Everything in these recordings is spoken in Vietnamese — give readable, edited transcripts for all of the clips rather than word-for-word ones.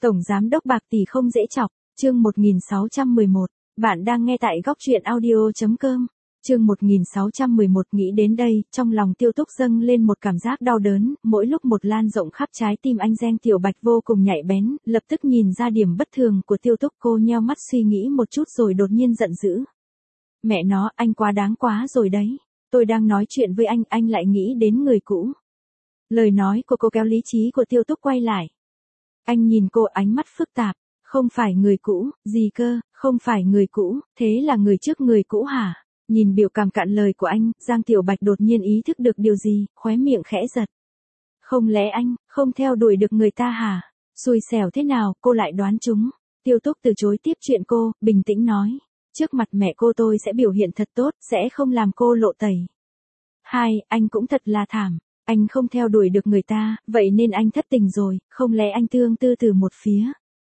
Tổng giám đốc Bạc Tỷ không dễ chọc, chương 1611, bạn đang nghe tại góc truyện audio.com. Chương 1611 nghĩ đến đây, trong lòng Tiêu Túc dâng lên một cảm giác đau đớn, mỗi lúc một lan rộng khắp trái tim anh. Giang Tiểu Bạch vô cùng nhạy bén, lập tức nhìn ra điểm bất thường của Tiêu Túc. Cô nheo mắt suy nghĩ một chút rồi đột nhiên giận dữ. Mẹ nó, anh quá đáng quá rồi đấy. Tôi đang nói chuyện với anh lại nghĩ đến người cũ. Lời nói của cô kéo lý trí của Tiêu Túc quay lại. Anh nhìn cô ánh mắt phức tạp. Không phải người cũ, gì cơ, không phải người cũ, thế là người trước người cũ hả? Nhìn biểu cảm cạn lời của anh, Giang Tiểu Bạch đột nhiên ý thức được điều gì, khóe miệng khẽ giật. Không lẽ anh, không theo đuổi được người ta hả? Xui xẻo thế nào, cô lại đoán trúng. Tiêu Túc từ chối tiếp chuyện cô, bình tĩnh nói. Trước mặt mẹ cô tôi sẽ biểu hiện thật tốt, sẽ không làm cô lộ tẩy. Anh cũng thật là thảm. Anh không theo đuổi được người ta, vậy nên anh thất tình rồi, không lẽ anh tương tư từ một phía.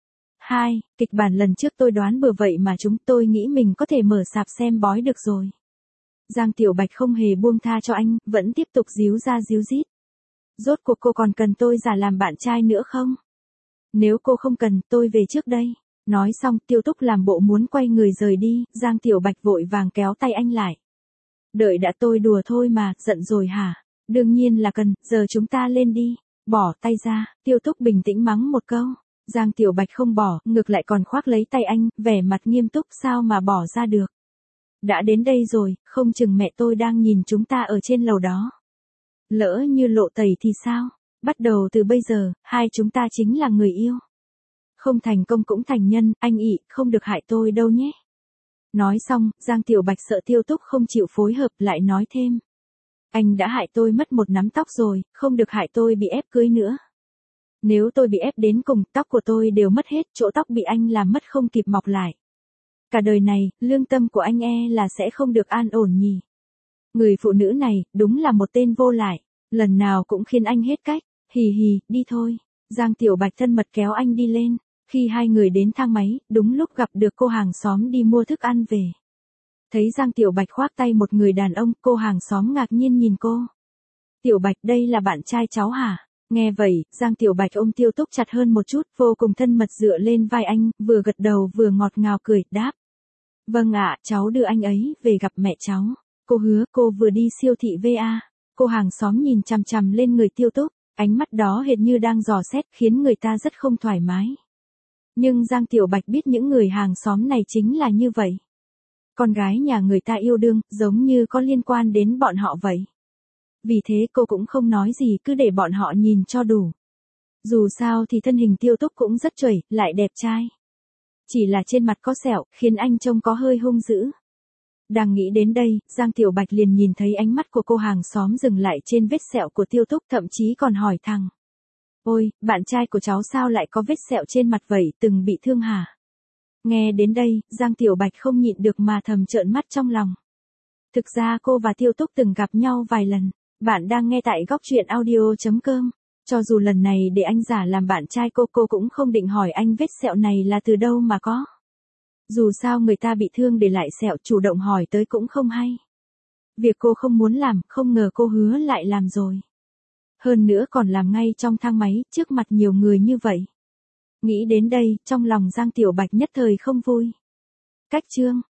Kịch bản lần trước tôi đoán bừa vậy mà tôi nghĩ mình có thể mở sạp xem bói được rồi. Giang Tiểu Bạch không hề buông tha cho anh, vẫn tiếp tục díu ra díu dít. Rốt cuộc cô còn cần tôi giả làm bạn trai nữa không? Nếu cô không cần, tôi về trước đây. Nói xong, Tiêu Túc làm bộ muốn quay người rời đi, Giang Tiểu Bạch vội vàng kéo tay anh lại. Đợi đã, tôi đùa thôi mà, giận rồi hả? Đương nhiên là cần, giờ chúng ta lên đi. Bỏ tay ra, Tiêu Túc bình tĩnh mắng một câu. Giang Tiểu Bạch không bỏ, ngược lại còn khoác lấy tay anh, vẻ mặt nghiêm túc, sao mà bỏ ra được. Đã đến đây rồi, không chừng mẹ tôi đang nhìn chúng ta ở trên lầu đó. Lỡ như lộ tẩy thì sao? Bắt đầu từ bây giờ, hai chúng ta chính là người yêu. Không thành công cũng thành nhân, anh ị, không được hại tôi đâu nhé. Nói xong, Giang Tiểu Bạch sợ Tiêu Túc không chịu phối hợp, lại nói thêm. Anh đã hại tôi mất một nắm tóc rồi, không được hại tôi bị ép cưới nữa. Nếu tôi bị ép đến cùng, tóc của tôi đều mất hết, chỗ tóc bị anh làm mất không kịp mọc lại. Cả đời này, lương tâm của anh là sẽ không được an ổn nhỉ. Người phụ nữ này, đúng là một tên vô lại, lần nào cũng khiến anh hết cách. Hì, đi thôi. Giang Tiểu Bạch thân mật kéo anh đi lên. Khi hai người đến thang máy, đúng lúc gặp được cô hàng xóm đi mua thức ăn về. Thấy Giang Tiểu Bạch khoác tay một người đàn ông, cô hàng xóm ngạc nhiên nhìn cô. Tiểu Bạch, đây là bạn trai cháu hả? Nghe vậy, Giang Tiểu Bạch ôm Tiêu Túc chặt hơn một chút, vô cùng thân mật dựa lên vai anh, vừa gật đầu vừa ngọt ngào cười, đáp. Vâng ạ, cháu đưa anh ấy về gặp mẹ cháu. Cô hứa, cô vừa đi siêu thị VA. Cô hàng xóm nhìn chằm chằm lên người Tiêu Túc, ánh mắt đó hệt như đang dò xét, khiến người ta rất không thoải mái. Nhưng Giang Tiểu Bạch biết những người hàng xóm này chính là như vậy. Con gái nhà người ta yêu đương, giống như có liên quan đến bọn họ vậy. Vì thế cô cũng không nói gì, cứ để bọn họ nhìn cho đủ. Dù sao thì thân hình Tiêu Túc cũng rất chuẩn, lại đẹp trai. Chỉ là trên mặt có sẹo, khiến anh trông có hơi hung dữ. Đang nghĩ đến đây, Giang Tiểu Bạch liền nhìn thấy ánh mắt của cô hàng xóm dừng lại trên vết sẹo của Tiêu Túc, thậm chí còn hỏi thẳng. Ôi, bạn trai của cháu sao lại có vết sẹo trên mặt vậy, từng bị thương hả? Nghe đến đây, Giang Tiểu Bạch không nhịn được mà thầm trợn mắt trong lòng. Thực ra cô và Tiêu Túc từng gặp nhau vài lần. Bạn đang nghe tại góc truyện audio.com. Cho dù lần này để anh giả làm bạn trai cô cũng không định hỏi anh vết sẹo này là từ đâu mà có. Dù sao người ta bị thương để lại sẹo, chủ động hỏi tới cũng không hay. Việc cô không muốn làm, không ngờ cô hứa lại làm rồi. Hơn nữa còn làm ngay trong thang máy, trước mặt nhiều người như vậy. Nghĩ đến đây, trong lòng Giang Tiểu Bạch nhất thời không vui. Cách chương